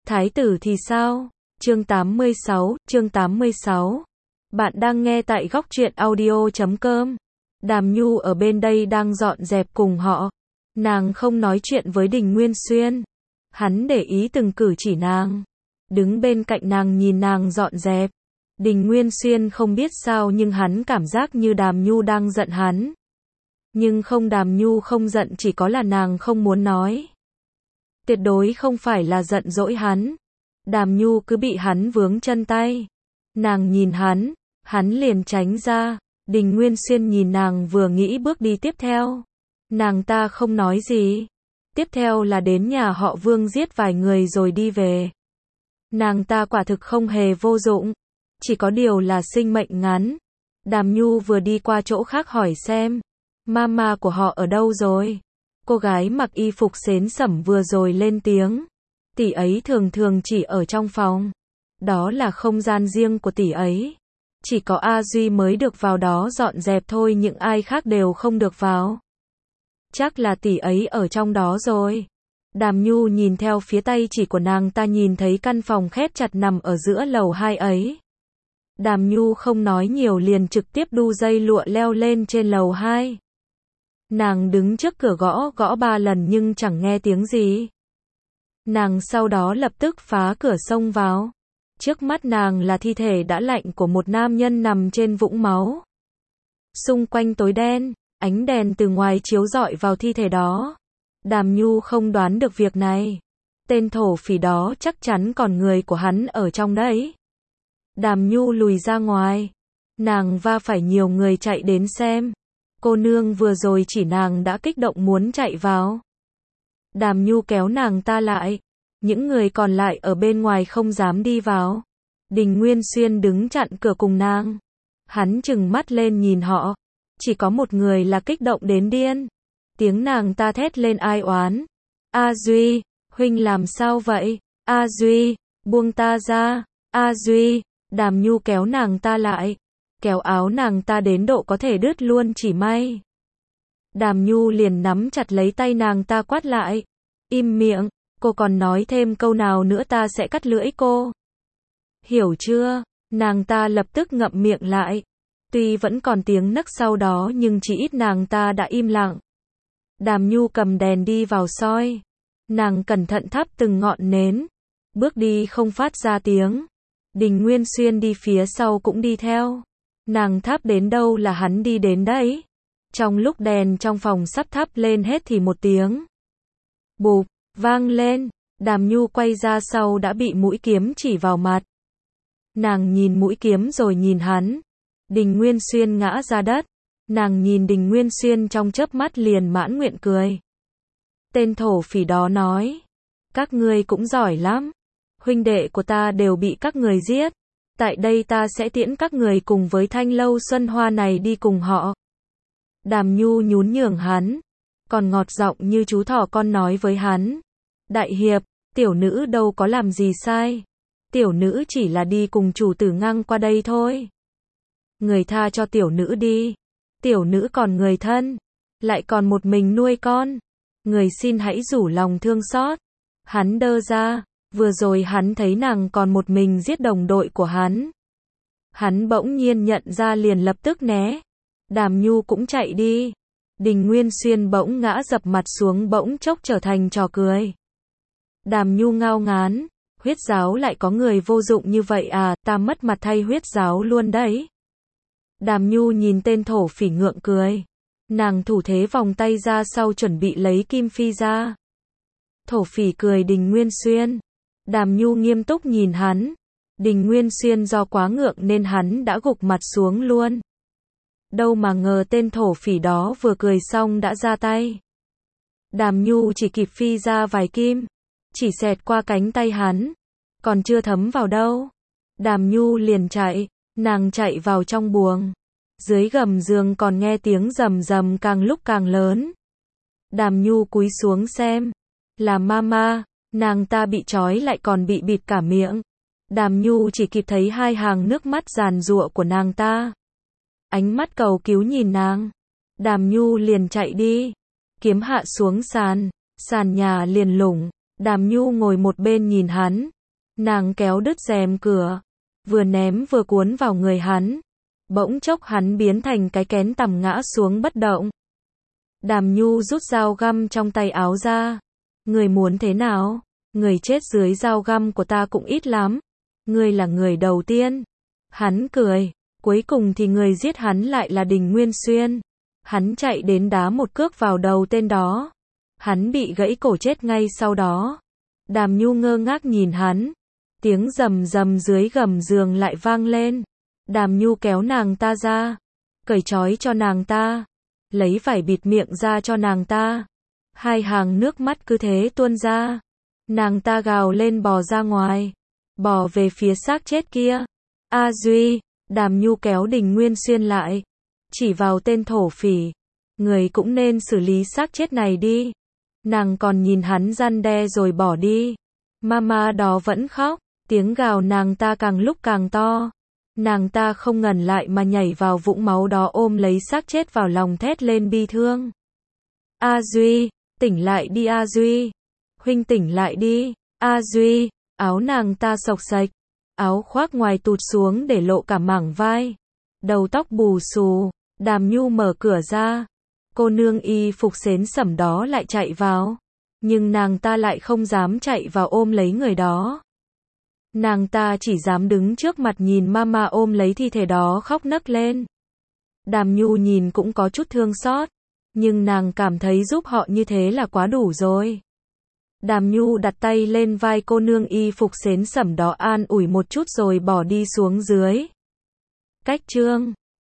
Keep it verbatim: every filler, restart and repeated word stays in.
Thái tử thì sao? Chương tám mươi sáu, chương tám mươi sáu. Bạn đang nghe tại góc truyện audio chấm com. Đàm Nhu ở bên đây đang dọn dẹp cùng họ. Nàng không nói chuyện với Đình Nguyên Xuyên. Hắn để ý từng cử chỉ nàng. Đứng bên cạnh nàng nhìn nàng dọn dẹp. Đình Nguyên Xuyên không biết sao nhưng hắn cảm giác như Đàm Nhu đang giận hắn. Nhưng không, Đàm Nhu không giận, chỉ có là nàng không muốn nói. Tuyệt đối không phải là giận dỗi hắn. Đàm Nhu cứ bị hắn vướng chân tay. Nàng nhìn hắn, hắn liền tránh ra. Đình Nguyên Xuyên nhìn nàng vừa nghĩ bước đi tiếp theo. Nàng ta không nói gì. Tiếp theo là đến nhà họ Vương giết vài người rồi đi về. Nàng ta quả thực không hề vô dụng. Chỉ có điều là sinh mệnh ngắn. Đàm Nhu vừa đi qua chỗ khác hỏi xem. Mama của họ ở đâu rồi? Cô gái mặc y phục xến sẩm vừa rồi lên tiếng. Tỷ ấy thường thường chỉ ở trong phòng. Đó là không gian riêng của tỷ ấy. Chỉ có A Duy mới được vào đó dọn dẹp thôi, những ai khác đều không được vào. Chắc là tỷ ấy ở trong đó rồi. Đàm Nhu nhìn theo phía tay chỉ của nàng ta, nhìn thấy căn phòng khép chặt nằm ở giữa lầu hai ấy. Đàm Nhu không nói nhiều liền trực tiếp đu dây lụa leo lên trên lầu hai. Nàng đứng trước cửa gõ gõ ba lần nhưng chẳng nghe tiếng gì. Nàng sau đó lập tức phá cửa xông vào. Trước mắt nàng là thi thể đã lạnh của một nam nhân nằm trên vũng máu. Xung quanh tối đen, ánh đèn từ ngoài chiếu rọi vào thi thể đó. Đàm Nhu không đoán được việc này. Tên thổ phỉ đó chắc chắn còn người của hắn ở trong đấy. Đàm Nhu lùi ra ngoài. Nàng va phải nhiều người chạy đến xem. Cô nương vừa rồi chỉ nàng đã kích động muốn chạy vào. Đàm Nhu kéo nàng ta lại. Những người còn lại ở bên ngoài không dám đi vào. Đình Nguyên Xuyên đứng chặn cửa cùng nàng. Hắn trừng mắt lên nhìn họ. Chỉ có một người là kích động đến điên. Tiếng nàng ta thét lên ai oán. A Duy, huynh làm sao vậy? A Duy, buông ta ra. A Duy, Đàm Nhu kéo nàng ta lại. Kéo áo nàng ta đến độ có thể đứt luôn chỉ may. Đàm Nhu liền nắm chặt lấy tay nàng ta quát lại. Im miệng, cô còn nói thêm câu nào nữa ta sẽ cắt lưỡi cô. Hiểu chưa? Nàng ta lập tức ngậm miệng lại. Tuy vẫn còn tiếng nấc sau đó nhưng chỉ ít nàng ta đã im lặng. Đàm Nhu cầm đèn đi vào soi. Nàng cẩn thận thắp từng ngọn nến. Bước đi không phát ra tiếng. Đình Nguyên Xuyên đi phía sau cũng đi theo. Nàng thắp đến đâu là hắn đi đến đấy. Trong lúc đèn trong phòng sắp thắp lên hết thì một tiếng bụp vang lên. Đàm Nhu quay ra sau đã bị mũi kiếm chỉ vào mặt. Nàng nhìn mũi kiếm rồi nhìn hắn. Đình Nguyên Xuyên ngã ra đất. Nàng nhìn Đình Nguyên Xuyên trong chớp mắt liền mãn nguyện cười. Tên thổ phỉ đó nói. Các ngươi cũng giỏi lắm. Huynh đệ của ta đều bị các người giết. Tại đây ta sẽ tiễn các người cùng với Thanh Lâu Xuân Hoa này đi cùng họ. Đàm Nhu nhún nhường hắn. Còn ngọt giọng như chú thỏ con nói với hắn. Đại hiệp, tiểu nữ đâu có làm gì sai. Tiểu nữ chỉ là đi cùng chủ tử ngang qua đây thôi. Người tha cho tiểu nữ đi. Tiểu nữ còn người thân. Lại còn một mình nuôi con. Người xin hãy rủ lòng thương xót. Hắn đơ ra. Vừa rồi hắn thấy nàng còn một mình giết đồng đội của hắn. Hắn bỗng nhiên nhận ra liền lập tức né. Đàm Nhu cũng chạy đi. Đình Nguyên Xuyên bỗng ngã dập mặt xuống, bỗng chốc trở thành trò cười. Đàm Nhu ngao ngán. Huyết giáo lại có người vô dụng như vậy à, ta mất mặt thay huyết giáo luôn đấy. Đàm Nhu nhìn tên thổ phỉ ngượng cười. Nàng thủ thế vòng tay ra sau chuẩn bị lấy kim phi ra. Thổ phỉ cười Đình Nguyên Xuyên. Đàm Nhu nghiêm túc nhìn hắn. Đình Nguyên Xuyên do quá ngượng nên hắn đã gục mặt xuống luôn. Đâu mà ngờ tên thổ phỉ đó vừa cười xong đã ra tay. Đàm Nhu chỉ kịp phi ra vài kim. Chỉ xẹt qua cánh tay hắn. Còn chưa thấm vào đâu. Đàm Nhu liền chạy. Nàng chạy vào trong buồng. Dưới gầm giường còn nghe tiếng rầm rầm càng lúc càng lớn. Đàm Nhu cúi xuống xem. Là mama. Nàng ta bị trói lại còn bị bịt cả miệng. Đàm Nhu chỉ kịp thấy hai hàng nước mắt giàn giụa của nàng ta. Ánh mắt cầu cứu nhìn nàng. Đàm Nhu liền chạy đi. Kiếm hạ xuống sàn. Sàn nhà liền lủng. Đàm Nhu ngồi một bên nhìn hắn. Nàng kéo đứt rèm cửa, vừa ném vừa cuốn vào người hắn. Bỗng chốc hắn biến thành cái kén tằm ngã xuống bất động. Đàm Nhu rút dao găm trong tay áo ra. Người muốn thế nào? Người chết dưới dao găm của ta cũng ít lắm. Ngươi là người đầu tiên. Hắn cười. Cuối cùng thì người giết hắn lại là Đình Nguyên Xuyên. Hắn chạy đến đá một cước vào đầu tên đó. Hắn bị gãy cổ chết ngay sau đó. Đàm Nhu ngơ ngác nhìn hắn. Tiếng rầm rầm dưới gầm giường lại vang lên. Đàm Nhu kéo nàng ta ra. Cởi trói cho nàng ta. Lấy vải bịt miệng ra cho nàng ta. Hai hàng nước mắt cứ thế tuôn ra. Nàng ta gào lên bò ra ngoài. Bò về phía xác chết kia. A Duy, Đàm Nhu kéo Đình Nguyên Xuyên lại. Chỉ vào tên thổ phỉ. Người cũng nên xử lý xác chết này đi. Nàng còn nhìn hắn răn đe rồi bỏ đi. Mama đó vẫn khóc. Tiếng gào nàng ta càng lúc càng to. Nàng ta không ngần lại mà nhảy vào vũng máu đó ôm lấy xác chết vào lòng thét lên bi thương. A Duy, tỉnh lại đi A Duy. Huynh tỉnh lại đi. A Duy, áo nàng ta xộc xệch. Áo khoác ngoài tụt xuống để lộ cả mảng vai. Đầu tóc bù xù. Đàm Nhu mở cửa ra. Cô nương y phục xến sẩm đó lại chạy vào. Nhưng nàng ta lại không dám chạy vào ôm lấy người đó. Nàng ta chỉ dám đứng trước mặt nhìn mama ôm lấy thi thể đó khóc nấc lên. Đàm Nhu nhìn cũng có chút thương xót. Nhưng nàng cảm thấy giúp họ như thế là quá đủ rồi. Đàm Nhu đặt tay lên vai cô nương y phục xến sẩm đó an ủi một chút rồi bỏ đi xuống dưới. Cách chương